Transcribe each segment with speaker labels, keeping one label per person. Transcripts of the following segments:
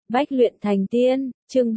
Speaker 1: Bách luyện thành tiên, chương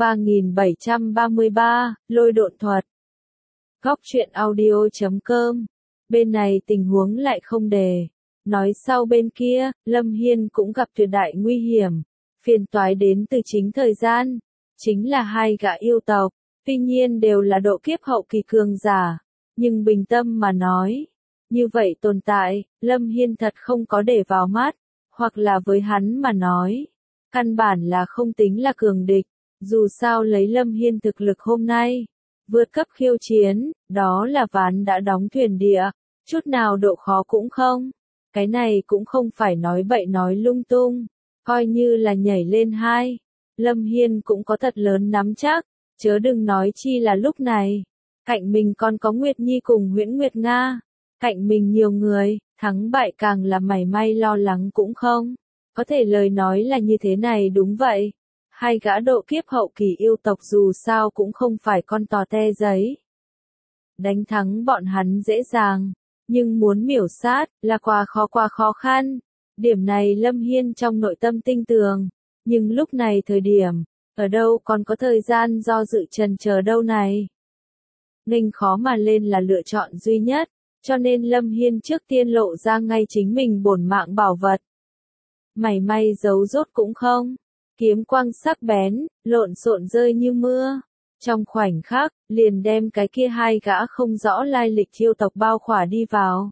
Speaker 1: 3733, lôi độn thuật. Góc truyện audio.com. Bên này tình huống lại không đề. Nói sau bên kia, Lâm Hiên cũng gặp tuyệt đại nguy hiểm. Phiền toái đến từ chính thời gian. Chính là hai gã yêu tộc. Tuy nhiên đều là độ kiếp hậu kỳ cường giả. Nhưng bình tâm mà nói. Như vậy tồn tại, Lâm Hiên thật không có để vào mắt. Hoặc là với hắn mà nói. Căn bản là không tính là cường địch, dù sao lấy Lâm Hiên thực lực hôm nay, vượt cấp khiêu chiến, đó là ván đã đóng thuyền địa, chút nào độ khó cũng không. Cái này cũng không phải nói bậy nói lung tung, coi như là nhảy lên hai. Lâm Hiên cũng có thật lớn nắm chắc, chớ đừng nói chi là lúc này. Cạnh mình còn có Nguyệt Nhi cùng Huyễn Nguyệt Nga, cạnh mình nhiều người, thắng bại càng là mảy may lo lắng cũng không. Có thể lời nói là như thế này đúng vậy. Hai gã độ kiếp hậu kỳ yêu tộc dù sao cũng không phải con tò te giấy. Đánh thắng bọn hắn dễ dàng, nhưng muốn miểu sát là quá khó khăn. Điểm này Lâm Hiên trong nội tâm tinh tường. Nhưng lúc này thời điểm, ở đâu còn có thời gian do dự chần chờ đâu này. Nghênh khó mà lên là lựa chọn duy nhất, cho nên Lâm Hiên trước tiên lộ ra ngay chính mình bổn mạng bảo vật. Mảy may giấu rốt cũng không, kiếm quang sắc bén, lộn xộn rơi như mưa. Trong khoảnh khắc, liền đem cái kia hai gã không rõ lai lịch yêu tộc bao khỏa đi vào.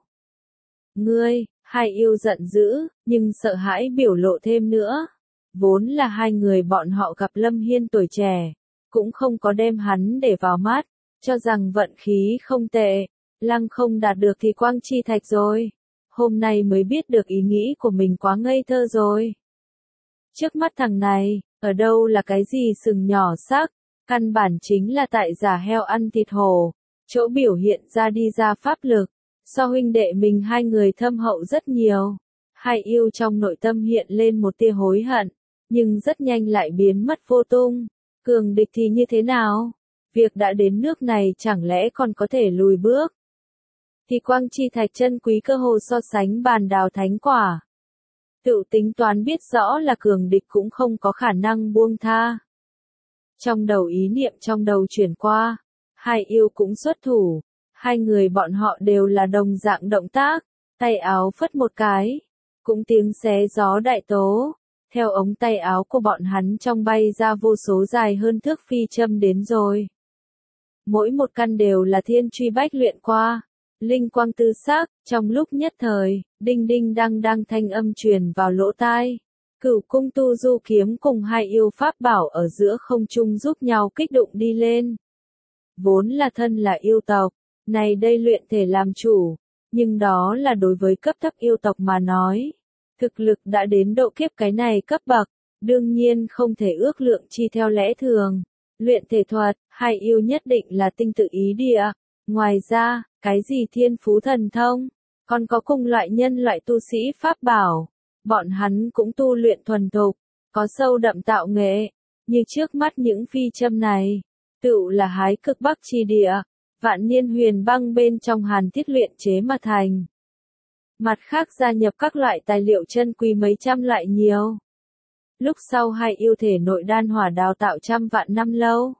Speaker 1: Ngươi, hai yêu giận dữ, nhưng sợ hãi biểu lộ thêm nữa. Vốn là hai người bọn họ gặp Lâm Hiên tuổi trẻ, cũng không có đem hắn để vào mắt, cho rằng vận khí không tệ, lăng không đạt được thì quang chi thạch rồi. Hôm nay mới biết được ý nghĩ của mình quá ngây thơ rồi. Trước mắt thằng này, ở đâu là cái gì sừng nhỏ sắc, căn bản chính là tại giả heo ăn thịt hổ, chỗ biểu hiện ra đi ra pháp lực, so huynh đệ mình hai người thâm hậu rất nhiều. Hai yêu trong nội tâm hiện lên một tia hối hận, nhưng rất nhanh lại biến mất vô tung. Cường địch thì như thế nào? Việc đã đến nước này chẳng lẽ còn có thể lùi bước? Thì quang chi thạch chân quý cơ hồ so sánh bàn đào thánh quả. Tự tính toán biết rõ là cường địch cũng không có khả năng buông tha. Trong đầu ý niệm trong đầu chuyển qua, hai yêu cũng xuất thủ, hai người bọn họ đều là đồng dạng động tác, tay áo phất một cái, cũng tiếng xé gió đại tố. Theo ống tay áo của bọn hắn trong bay ra vô số dài hơn thước phi châm đến rồi. Mỗi một căn đều là thiên truy bách luyện qua. Linh quang tư sắc, trong lúc nhất thời, đinh đinh đang thanh âm truyền vào lỗ tai. Cửu cung tu du kiếm cùng hai yêu pháp bảo ở giữa không trung giúp nhau kích động đi lên. Vốn là thân là yêu tộc, này đây luyện thể làm chủ, nhưng đó là đối với cấp thấp yêu tộc mà nói. Thực lực đã đến độ kiếp cái này cấp bậc, đương nhiên không thể ước lượng chi theo lẽ thường. Luyện thể thuật, hai yêu nhất định là tinh tự ý địa. Ngoài ra, cái gì thiên phú thần thông, còn có cùng loại nhân loại tu sĩ pháp bảo, bọn hắn cũng tu luyện thuần thục, có sâu đậm tạo nghệ, như trước mắt những phi châm này, tựu là hái cực bắc chi địa, vạn niên huyền băng bên trong hàn thiết luyện chế mà thành. Mặt khác gia nhập các loại tài liệu chân quý mấy trăm loại nhiều. Lúc sau hai yêu thể nội đan hỏa đào tạo trăm vạn năm lâu.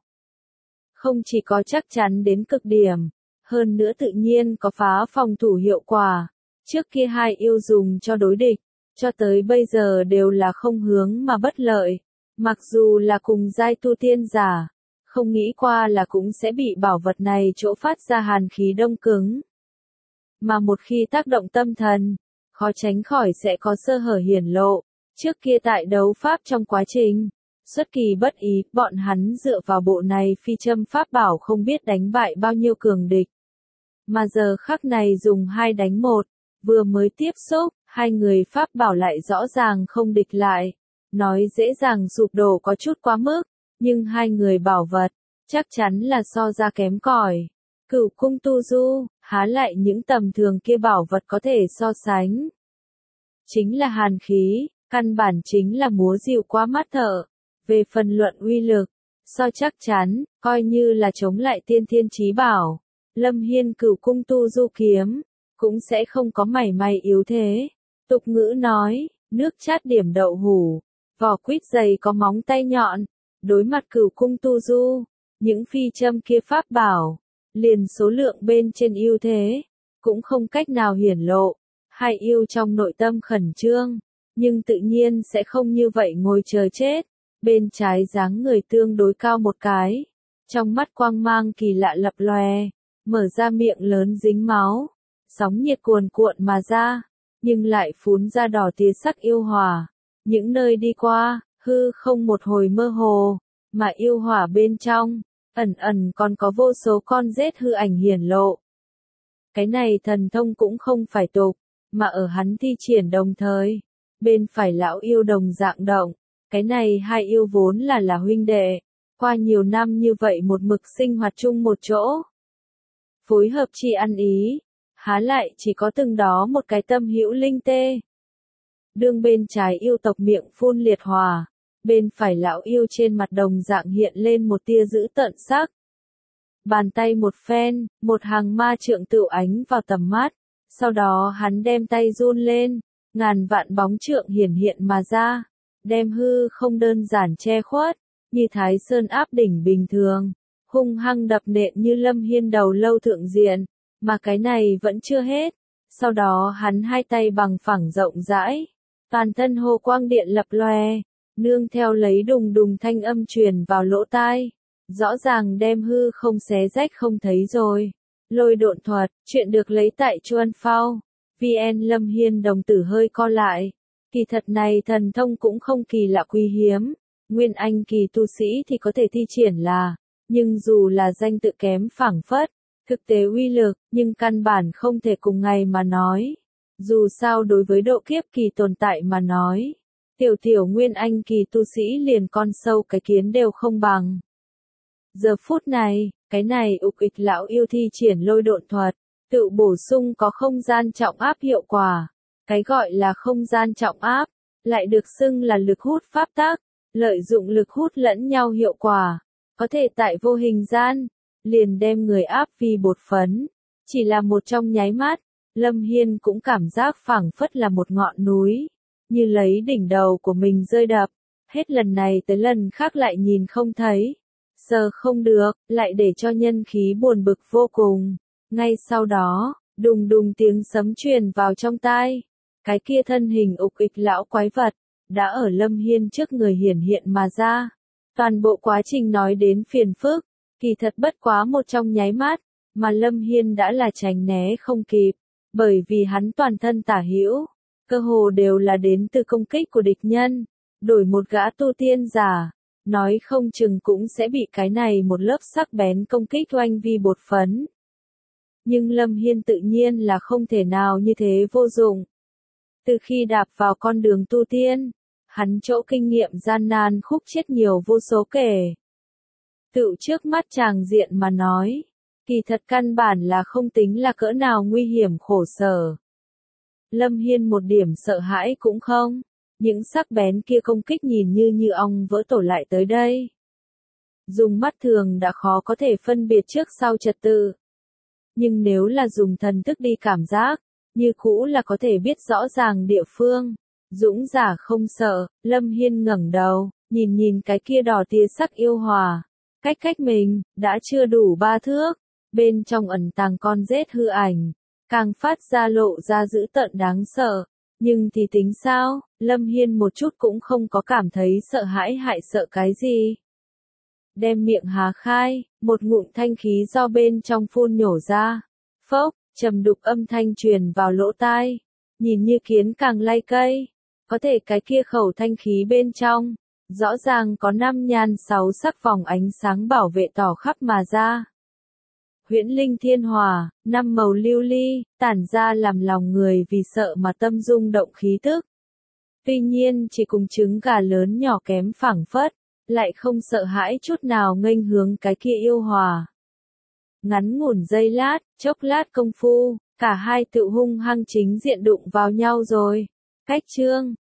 Speaker 1: Không chỉ có chắc chắn đến cực điểm, hơn nữa tự nhiên có phá phòng thủ hiệu quả. Trước kia hai yêu dùng cho đối địch, cho tới bây giờ đều là không hướng mà bất lợi. Mặc dù là cùng giai tu tiên giả, không nghĩ qua là cũng sẽ bị bảo vật này chỗ phát ra hàn khí đông cứng. Mà một khi tác động tâm thần, khó tránh khỏi sẽ có sơ hở hiển lộ. Trước kia tại đấu pháp trong quá trình xuất kỳ bất ý, bọn hắn dựa vào bộ này phi châm pháp bảo không biết đánh bại bao nhiêu cường địch. Mà giờ khắc này dùng 2 đánh 1, vừa mới tiếp xúc, hai người pháp bảo lại rõ ràng không địch lại. Nói dễ dàng sụp đổ có chút quá mức, nhưng hai người bảo vật, chắc chắn là so ra kém cỏi. Cửu cung tu du, há lại những tầm thường kia bảo vật có thể so sánh. Chính là hàn khí, căn bản chính là múa dịu quá mắt thợ. Về phần luận uy lực, so chắc chắn, coi như là chống lại tiên thiên chí bảo. Lâm Hiên cửu cung tu du kiếm, cũng sẽ không có mảy may yếu thế. Tục ngữ nói, nước chát điểm đậu hủ, vỏ quýt dày có móng tay nhọn, đối mặt Cửu cung tu du, những phi châm kia pháp bảo, liền số lượng bên trên ưu thế, cũng không cách nào hiển lộ. Hai yêu trong nội tâm khẩn trương, nhưng tự nhiên sẽ không như vậy ngồi chờ chết. Bên trái dáng người tương đối cao một cái, trong mắt quang mang kỳ lạ lập lòe, mở ra miệng lớn dính máu, sóng nhiệt cuồn cuộn mà ra, nhưng lại phún ra đỏ tía sắc yêu hỏa. Những nơi đi qua, hư không một hồi mơ hồ, mà yêu hỏa bên trong, ẩn ẩn còn có vô số con rết hư ảnh hiển lộ. Cái này thần thông cũng không phải tục, mà ở hắn thi triển đồng thời, bên phải lão yêu đồng dạng động. Cái này hai yêu vốn là huynh đệ, qua nhiều năm như vậy một mực sinh hoạt chung một chỗ. Phối hợp chi ăn ý, há lại chỉ có từng đó một cái tâm hữu linh tê. Đương bên trái yêu tộc miệng phun liệt hỏa, bên phải lão yêu trên mặt đồng dạng hiện lên một tia dữ tợn sắc. Bàn tay một phen, một hàng ma trượng tựu ánh vào tầm mắt, sau đó hắn đem tay run lên, ngàn vạn bóng trượng hiển hiện mà ra, đem hư không đơn giản che khuất, như Thái Sơn áp đỉnh bình thường, hung hăng đập nện như Lâm Hiên đầu lâu thượng diện, mà cái này vẫn chưa hết, sau đó hắn hai tay bằng phẳng rộng rãi, toàn thân hồ quang điện lập lòe, nương theo lấy đùng đùng thanh âm truyền vào lỗ tai, rõ ràng đem hư không xé rách không thấy rồi. Lôi độn thuật, chuyện được lấy tại Chuan Phao, VN. Lâm Hiên đồng tử hơi co lại. Kỳ thật này thần thông cũng không kỳ lạ quý hiếm, nguyên anh kỳ tu sĩ thì có thể thi triển là, nhưng dù là danh tự kém phảng phất, thực tế uy lực, nhưng căn bản không thể cùng ngày mà nói. Dù sao đối với độ kiếp kỳ tồn tại mà nói, tiểu nguyên anh kỳ tu sĩ liền con sâu cái kiến đều không bằng. Giờ phút này, cái này ục ịch lão yêu thi triển lôi độn thuật, tự bổ sung có không gian trọng áp hiệu quả. Cái gọi là không gian trọng áp, lại được xưng là lực hút pháp tắc, lợi dụng lực hút lẫn nhau hiệu quả, có thể tại vô hình gian, liền đem người áp vì bột phấn. Chỉ là một trong nháy mắt, Lâm Hiên cũng cảm giác phảng phất là một ngọn núi, như lấy đỉnh đầu của mình rơi đập, hết lần này tới lần khác lại nhìn không thấy, sờ không được, lại để cho nhân khí buồn bực vô cùng. Ngay sau đó, đùng đùng tiếng sấm truyền vào trong tai. Cái kia thân hình ục ịch lão quái vật, đã ở Lâm Hiên trước người hiển hiện mà ra. Toàn bộ quá trình nói đến phiền phức, kỳ thật bất quá một trong nháy mắt, mà Lâm Hiên đã là tránh né không kịp, bởi vì hắn toàn thân tả hữu, cơ hồ đều là đến từ công kích của địch nhân. Đổi một gã tu tiên giả, nói không chừng cũng sẽ bị cái này một lớp sắc bén công kích oanh vi bột phấn. Nhưng Lâm Hiên tự nhiên là không thể nào như thế vô dụng. Từ khi đạp vào con đường tu tiên, hắn chỗ kinh nghiệm gian nan khúc chết nhiều vô số kể. Tự trước mắt chàng diện mà nói, kỳ thật căn bản là không tính là cỡ nào nguy hiểm khổ sở. Lâm Hiên một điểm sợ hãi cũng không, những sắc bén kia công kích nhìn như ong vỡ tổ lại tới đây. Dùng mắt thường đã khó có thể phân biệt trước sau trật tự. Nhưng nếu là dùng thần thức đi cảm giác, như cũ là có thể biết rõ ràng địa phương. Dũng giả không sợ, Lâm Hiên ngẩng đầu, nhìn cái kia đỏ tia sắc yêu hòa. Cách mình, đã chưa đủ 3 thước, bên trong ẩn tàng con rết hư ảnh, càng phát ra lộ ra dữ tợn đáng sợ. Nhưng thì tính sao, Lâm Hiên một chút cũng không có cảm thấy sợ hãi hại sợ cái gì. Đem miệng há khai, một ngụm thanh khí do bên trong phun nhổ ra. Phốc, trầm đục âm thanh truyền vào lỗ tai. Nhìn như kiến càng lay cây. Có thể cái kia khẩu thanh khí bên trong, rõ ràng có 5 nhan 6 sắc vòng ánh sáng bảo vệ tỏ khắp mà ra. Huyễn linh thiên hòa, 5 màu lưu ly, tản ra làm lòng người vì sợ mà tâm rung động khí tức. Tuy nhiên chỉ cùng trứng gà lớn nhỏ kém phảng phất, lại không sợ hãi chút nào nghênh hướng cái kia yêu hòa. Ngắn ngủn giây lát, chốc lát công phu, cả hai tự hung hăng chính diện đụng vào nhau rồi. Cách chương